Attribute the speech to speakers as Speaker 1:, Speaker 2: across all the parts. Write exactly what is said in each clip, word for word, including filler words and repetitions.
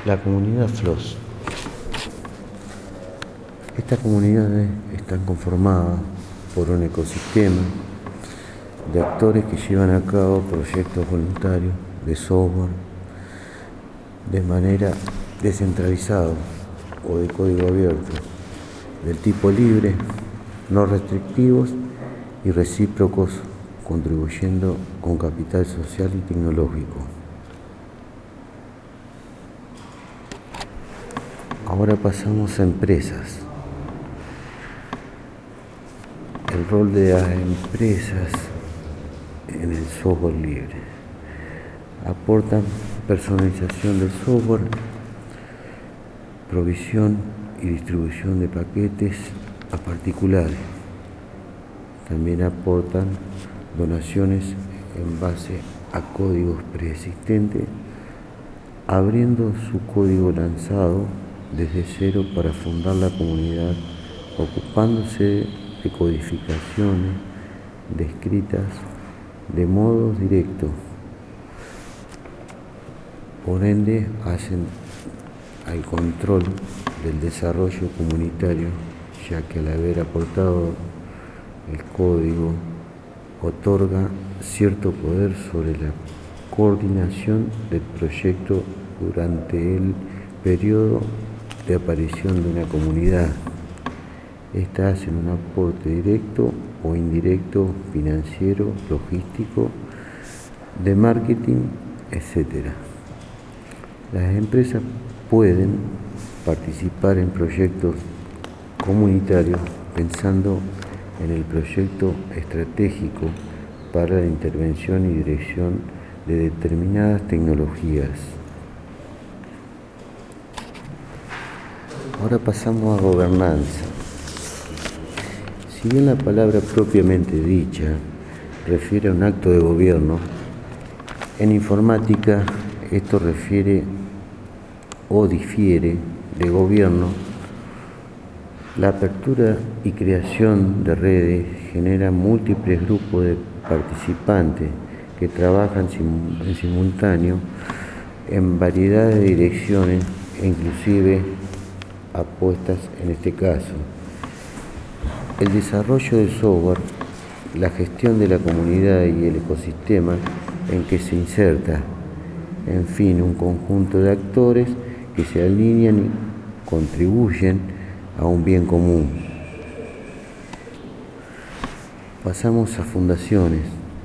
Speaker 1: La comunidad Flos. Estas comunidades están conformadas por un ecosistema de actores que llevan a cabo proyectos voluntarios de software de manera descentralizada o de código abierto, del tipo libre, no restrictivos y recíprocos, contribuyendo con capital social y tecnológico. Ahora pasamos a empresas. El rol de las empresas en el software libre. Aportan personalización del software, provisión y distribución de paquetes a particulares. También aportan donaciones en base a códigos preexistentes, abriendo su código lanzado desde cero para fundar la comunidad, ocupándose de codificaciones descritas de modo directo. Por ende, hacen al control del desarrollo comunitario, ya que al haber aportado el código, otorga cierto poder sobre la coordinación del proyecto durante el periodo de aparición de una comunidad. Esta hace un aporte directo o indirecto, financiero, logístico, de marketing, etcétera. Las empresas pueden participar en proyectos comunitarios pensando en el proyecto estratégico para la intervención y dirección de determinadas tecnologías. Ahora pasamos a gobernanza. Si bien la palabra propiamente dicha refiere a un acto de gobierno, en informática esto refiere o difiere de gobierno. La apertura y creación de redes genera múltiples grupos de participantes que trabajan en simultáneo en variedad de direcciones e inclusive apuestas en este caso. El desarrollo del software, la gestión de la comunidad y el ecosistema en que se inserta, en fin, un conjunto de actores que se alinean y contribuyen a un bien común. Pasamos a fundaciones.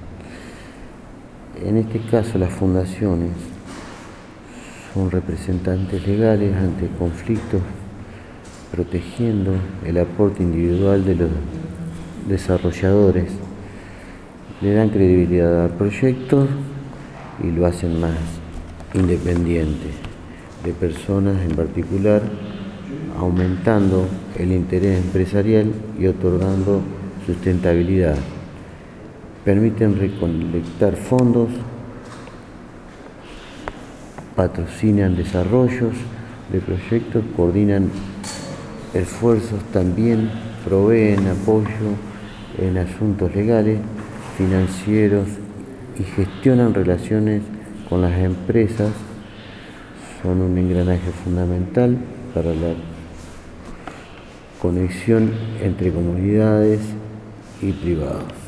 Speaker 1: En este caso, las fundaciones son representantes legales ante conflictos, protegiendo el aporte individual de los desarrolladores, le dan credibilidad al proyecto y lo hacen más independiente de personas en particular, aumentando el interés empresarial y otorgando sustentabilidad. Permiten recolectar fondos, patrocinan desarrollos de proyectos, coordinan esfuerzos, también proveen apoyo en asuntos legales, financieros y gestionan relaciones con las empresas. Son un engranaje fundamental para la conexión entre comunidades y privados.